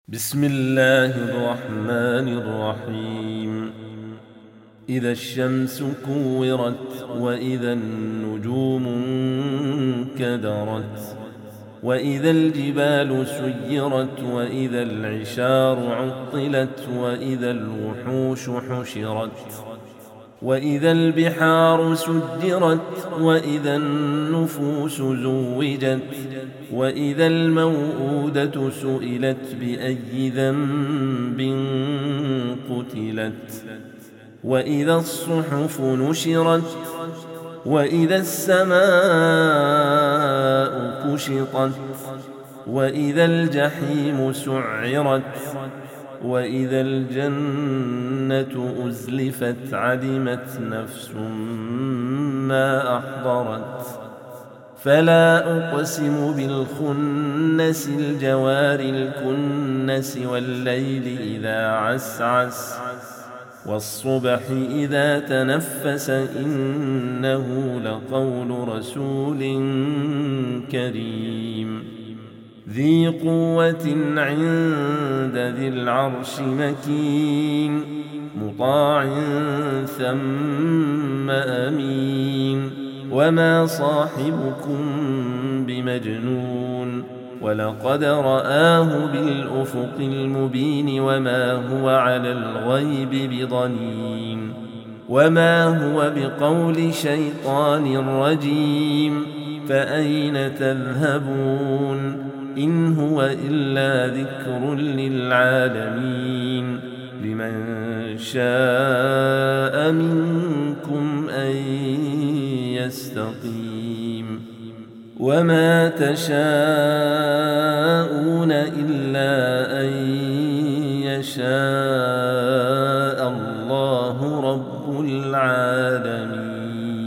بسم الله الرحمن الرحيم. إذا الشمس كورت وإذا النجوم انكدرت وإذا الجبال سيرت وإذا العشار عطلت وإذا الوحوش حشرت وإذا البحار سجرت وإذا النفوس زوجت وإذا الموءودة سئلت بأي ذنب قتلت وإذا الصحف نشرت وإذا السماء كشطت وإذا الجحيم سعرت وإذا الجنة أزلفت علمت نفس ما أحضرت فلا أقسم بالخنس الجوار الكنس والليل إذا عسعس والصبح إذا تنفس إنه لقول رسول كريم ذي قوة عند ذي العرش مكين مطاع ثم أمين وما صاحبكم بمجنون ولقد رآه بالأفق المبين وما هو على الغيب بضنين وما هو بقول شيطان رجيم فأين تذهبون إن هو إلا ذكر للعالمين لمن شاء منكم أن يستقيم وما تشاءون إلا أن يشاء الله رب العالمين.